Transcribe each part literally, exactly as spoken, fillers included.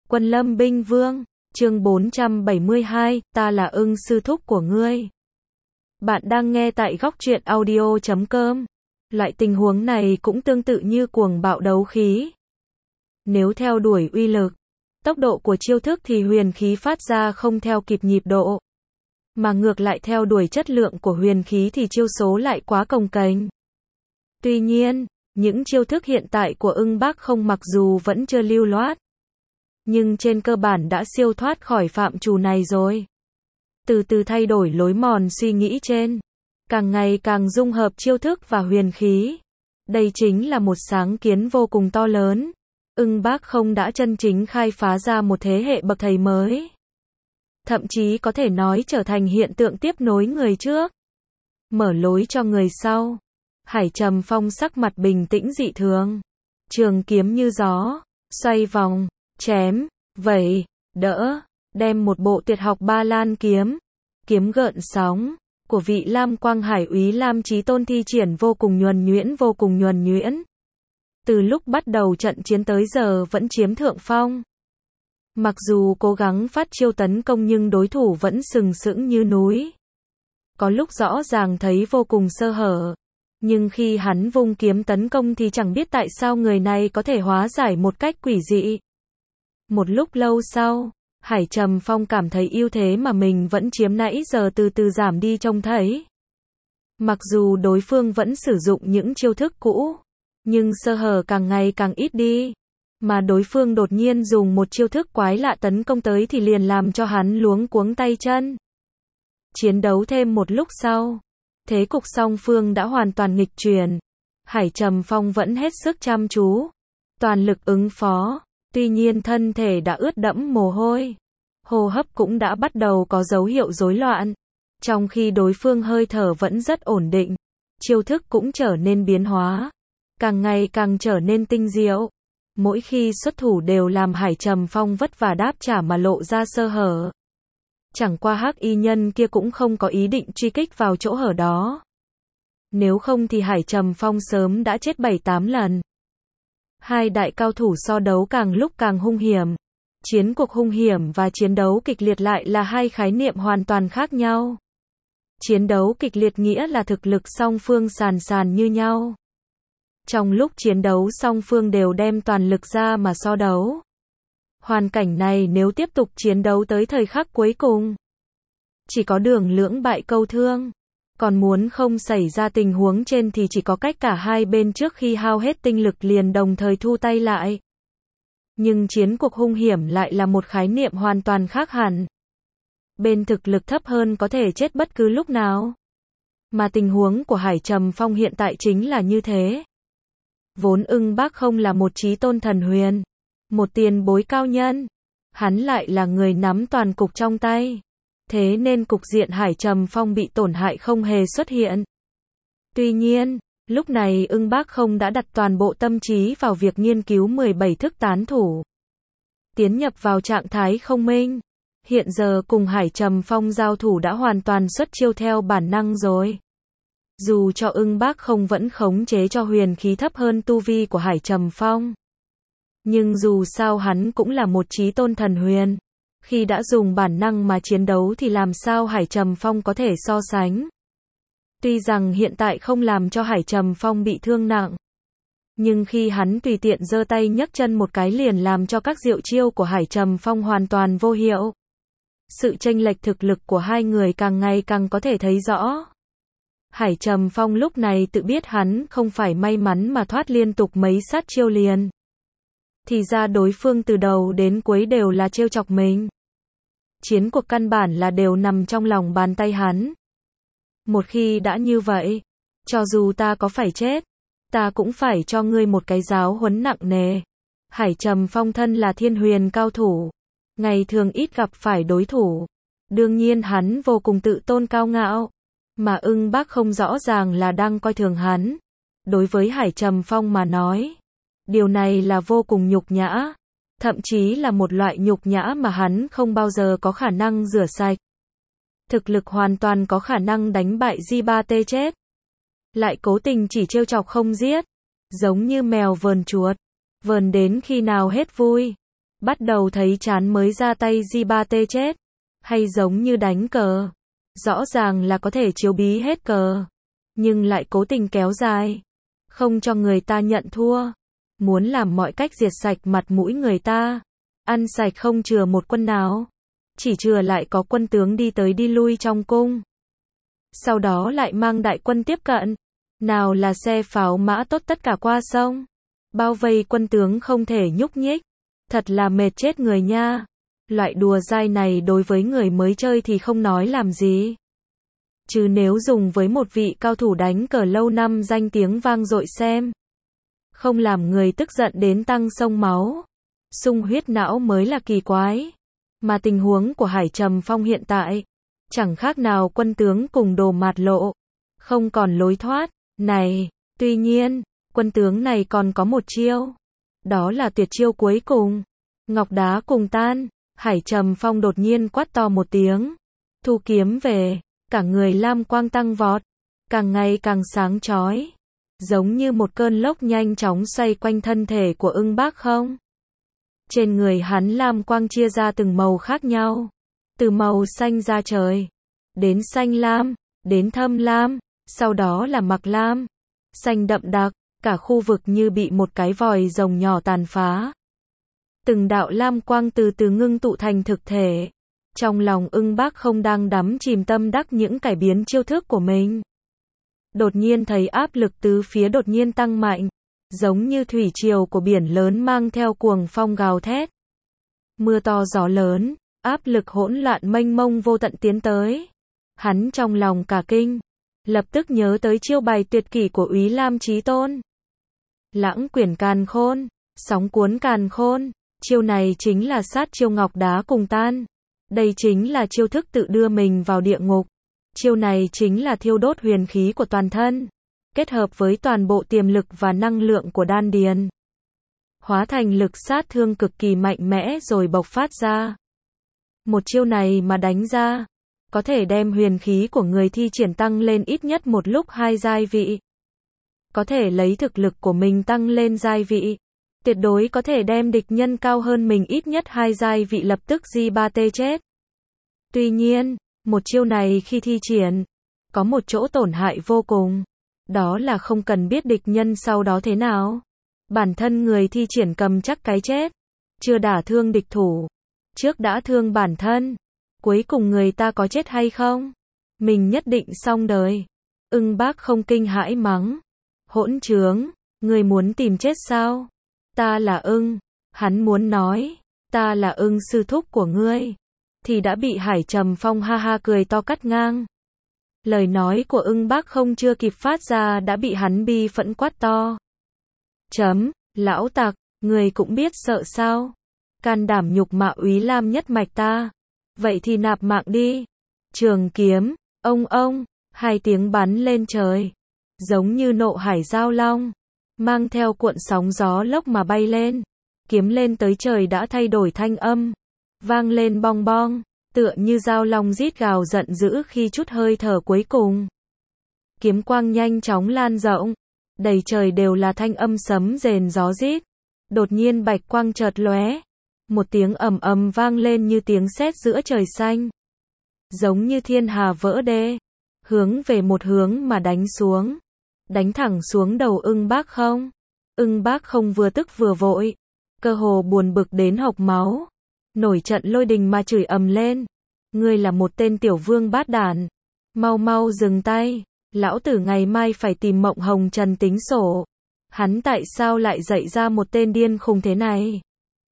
Quân Lâm Binh Vương, chương bốn trăm bảy mươi hai, ta là Ưng sư thúc của ngươi. Bạn đang nghe tại góc truyện audio chấm com. Loại tình huống này cũng tương tự như cuồng bạo đấu khí. Nếu theo đuổi uy lực, tốc độ của chiêu thức thì huyền khí phát ra không theo kịp nhịp độ. Mà ngược lại theo đuổi chất lượng của huyền khí thì chiêu số lại quá cồng kềnh. Tuy nhiên, những chiêu thức hiện tại của Ưng Bác Không mặc dù vẫn chưa lưu loát, nhưng trên cơ bản đã siêu thoát khỏi phạm trù này rồi. Từ từ thay đổi lối mòn suy nghĩ trên, càng ngày càng dung hợp chiêu thức và huyền khí. Đây chính là một sáng kiến vô cùng to lớn. Ưng Bác Không đã chân chính khai phá ra một thế hệ bậc thầy mới. Thậm chí có thể nói trở thành hiện tượng tiếp nối người trước, mở lối cho người sau. Hải Trầm Phong sắc mặt bình tĩnh dị thường. Trường kiếm như gió, xoay vòng, chém, vẩy, đỡ, đem một bộ tuyệt học Ba Lan kiếm, kiếm gợn sóng, của vị Lam Quang Hải úy Lam Chí Tôn thi triển vô cùng nhuần nhuyễn vô cùng nhuần nhuyễn. Từ lúc bắt đầu trận chiến tới giờ vẫn chiếm thượng phong. Mặc dù cố gắng phát chiêu tấn công nhưng đối thủ vẫn sừng sững như núi. Có lúc rõ ràng thấy vô cùng sơ hở. Nhưng khi hắn vung kiếm tấn công thì chẳng biết tại sao người này có thể hóa giải một cách quỷ dị. Một lúc lâu sau, Hải Trầm Phong cảm thấy ưu thế mà mình vẫn chiếm nãy giờ từ từ giảm đi trông thấy. Mặc dù đối phương vẫn sử dụng những chiêu thức cũ, nhưng sơ hở càng ngày càng ít đi. Mà đối phương đột nhiên dùng một chiêu thức quái lạ tấn công tới thì liền làm cho hắn luống cuống tay chân. Chiến đấu thêm một lúc sau, thế cục song phương đã hoàn toàn nghịch chuyển. Hải Trầm Phong vẫn hết sức chăm chú, toàn lực ứng phó. Tuy nhiên thân thể đã ướt đẫm mồ hôi, hô hấp cũng đã bắt đầu có dấu hiệu rối loạn. Trong khi đối phương hơi thở vẫn rất ổn định, chiêu thức cũng trở nên biến hóa, càng ngày càng trở nên tinh diệu. Mỗi khi xuất thủ đều làm Hải Trầm Phong vất vả đáp trả mà lộ ra sơ hở. Chẳng qua hắc y nhân kia cũng không có ý định truy kích vào chỗ hở đó. Nếu không thì Hải Trầm Phong sớm đã chết bảy tám lần. Hai đại cao thủ so đấu càng lúc càng hung hiểm. Chiến cuộc hung hiểm và chiến đấu kịch liệt lại là hai khái niệm hoàn toàn khác nhau. Chiến đấu kịch liệt nghĩa là thực lực song phương sàn sàn như nhau. Trong lúc chiến đấu song phương đều đem toàn lực ra mà so đấu. Hoàn cảnh này nếu tiếp tục chiến đấu tới thời khắc cuối cùng, chỉ có đường lưỡng bại câu thương. Còn muốn không xảy ra tình huống trên thì chỉ có cách cả hai bên trước khi hao hết tinh lực liền đồng thời thu tay lại. Nhưng chiến cuộc hung hiểm lại là một khái niệm hoàn toàn khác hẳn. Bên thực lực thấp hơn có thể chết bất cứ lúc nào. Mà tình huống của Hải Trầm Phong hiện tại chính là như thế. Vốn Ưng Bác Không là một chí tôn thần huyền, một tiền bối cao nhân. Hắn lại là người nắm toàn cục trong tay. Thế nên cục diện Hải Trầm Phong bị tổn hại không hề xuất hiện. Tuy nhiên, lúc này Ưng Bác Không đã đặt toàn bộ tâm trí vào việc nghiên cứu mười bảy thức tán thủ. Tiến nhập vào trạng thái không minh. Hiện giờ cùng Hải Trầm Phong giao thủ đã hoàn toàn xuất chiêu theo bản năng rồi. Dù cho Ưng Bác Không vẫn khống chế cho huyền khí thấp hơn tu vi của Hải Trầm Phong. Nhưng dù sao hắn cũng là một chí tôn thần huyền. Khi đã dùng bản năng mà chiến đấu thì làm sao Hải Trầm Phong có thể so sánh. Tuy rằng hiện tại không làm cho Hải Trầm Phong bị thương nặng, nhưng khi hắn tùy tiện giơ tay nhấc chân một cái liền làm cho các diệu chiêu của Hải Trầm Phong hoàn toàn vô hiệu. Sự chênh lệch thực lực của hai người càng ngày càng có thể thấy rõ. Hải Trầm Phong lúc này tự biết hắn không phải may mắn mà thoát liên tục mấy sát chiêu liền. Thì ra đối phương từ đầu đến cuối đều là trêu chọc mình. Chiến cuộc căn bản là đều nằm trong lòng bàn tay hắn. Một khi đã như vậy, cho dù ta có phải chết, ta cũng phải cho ngươi một cái giáo huấn nặng nề. Hải Trầm Phong thân là thiên huyền cao thủ, ngày thường ít gặp phải đối thủ. Đương nhiên hắn vô cùng tự tôn cao ngạo, mà Ưng Bác Không rõ ràng là đang coi thường hắn. Đối với Hải Trầm Phong mà nói, điều này là vô cùng nhục nhã, thậm chí là một loại nhục nhã mà hắn không bao giờ có khả năng rửa sạch. Thực lực hoàn toàn có khả năng đánh bại Di Ba Tê chết, lại cố tình chỉ trêu chọc không giết, giống như mèo vờn chuột, vờn đến khi nào hết vui. Bắt đầu thấy chán mới ra tay gi ba tê chết. Hay giống như đánh cờ. Rõ ràng là có thể chiếu bí hết cờ. Nhưng lại cố tình kéo dài. Không cho người ta nhận thua. Muốn làm mọi cách diệt sạch mặt mũi người ta. Ăn sạch không chừa một quân nào. Chỉ chừa lại có quân tướng đi tới đi lui trong cung. Sau đó lại mang đại quân tiếp cận. Nào là xe pháo mã tốt tất cả qua sông. Bao vây quân tướng không thể nhúc nhích. Thật là mệt chết người nha. Loại đùa dai này đối với người mới chơi thì không nói làm gì. Chứ nếu dùng với một vị cao thủ đánh cờ lâu năm danh tiếng vang dội xem. Không làm người tức giận đến tăng sông máu. Sung huyết não mới là kỳ quái. Mà tình huống của Hải Trầm Phong hiện tại. Chẳng khác nào quân tướng cùng đồ mạt lộ. Không còn lối thoát. Này, tuy nhiên, quân tướng này còn có một chiêu. Đó là tuyệt chiêu cuối cùng. Ngọc đá cùng tan. Hải Trầm Phong đột nhiên quát to một tiếng. Thu kiếm về. Cả người lam quang tăng vọt. Càng ngày càng sáng chói. Giống như một cơn lốc nhanh chóng xoay quanh thân thể của ưng bác không. Trên người hắn lam quang chia ra từng màu khác nhau. Từ màu xanh da trời. Đến xanh lam. Đến thâm lam. Sau đó là mặc lam. Xanh đậm đặc. Cả khu vực như bị một cái vòi rồng nhỏ tàn phá. Từng đạo lam quang từ từ ngưng tụ thành thực thể. Trong lòng ưng bác không đang đắm chìm tâm đắc những cải biến chiêu thức của mình. Đột nhiên thấy áp lực tứ phía đột nhiên tăng mạnh. Giống như thủy triều của biển lớn mang theo cuồng phong gào thét. Mưa to gió lớn, áp lực hỗn loạn mênh mông vô tận tiến tới. Hắn trong lòng cả kinh. Lập tức nhớ tới chiêu bài tuyệt kỷ của Úy Lam Chí Tôn. Lãng quyển càn khôn, sóng cuốn càn khôn. Chiêu này chính là sát chiêu ngọc đá cùng tan. Đây chính là chiêu thức tự đưa mình vào địa ngục. Chiêu này chính là thiêu đốt huyền khí của toàn thân. Kết hợp với toàn bộ tiềm lực và năng lượng của đan điền. Hóa thành lực sát thương cực kỳ mạnh mẽ rồi bộc phát ra. Một chiêu này mà đánh ra. Có thể đem huyền khí của người thi triển tăng lên ít nhất một lúc hai giai vị. Có thể lấy thực lực của mình tăng lên giai vị. Tuyệt đối có thể đem địch nhân cao hơn mình ít nhất hai giai vị lập tức gi ba tê chết. Tuy nhiên, một chiêu này khi thi triển, có một chỗ tổn hại vô cùng. Đó là không cần biết địch nhân sau đó thế nào. Bản thân người thi triển cầm chắc cái chết. Chưa đả thương địch thủ. Trước đã thương bản thân. Cuối cùng người ta có chết hay không? Mình nhất định xong đời. Ưng bác không kinh hãi mắng. Hỗn trướng, người muốn tìm chết sao? Ta là ưng. Hắn muốn nói, ta là ưng sư thúc của ngươi. Thì đã bị Hải Trầm Phong ha ha cười to cắt ngang. Lời nói của ưng bác không chưa kịp phát ra đã bị hắn bi phẫn quát to. Chấm, lão tặc, người cũng biết sợ sao? Can đảm nhục mạ Úy Lam nhất mạch ta. Vậy thì nạp mạng đi. Trường kiếm, ông ông, hai tiếng bắn lên trời. Giống như nộ hải giao long. Mang theo cuộn sóng gió lốc mà bay lên. Kiếm lên tới trời đã thay đổi thanh âm. Vang lên bong bong. Tựa như giao long rít gào giận dữ khi chút hơi thở cuối cùng. Kiếm quang nhanh chóng lan rộng. Đầy trời đều là thanh âm sấm rền gió rít. Đột nhiên bạch quang chợt lóe. Một tiếng ầm ầm vang lên như tiếng sét giữa trời xanh. Giống như thiên hà vỡ đê. Hướng về một hướng mà đánh xuống. Đánh thẳng xuống đầu ưng bác không. Ưng bác không vừa tức vừa vội. Cơ hồ buồn bực đến hộc máu. Nổi trận lôi đình mà chửi ầm lên. Ngươi là một tên tiểu vương bát đản. Mau mau dừng tay. Lão tử ngày mai phải tìm Mộng Hồng Trần tính sổ. Hắn tại sao lại dạy ra một tên điên khùng thế này?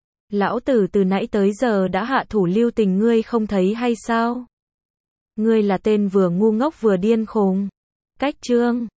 Lão tử từ nãy tới giờ đã hạ thủ lưu tình ngươi không thấy hay sao? Ngươi là tên vừa ngu ngốc vừa điên khùng. Cách chương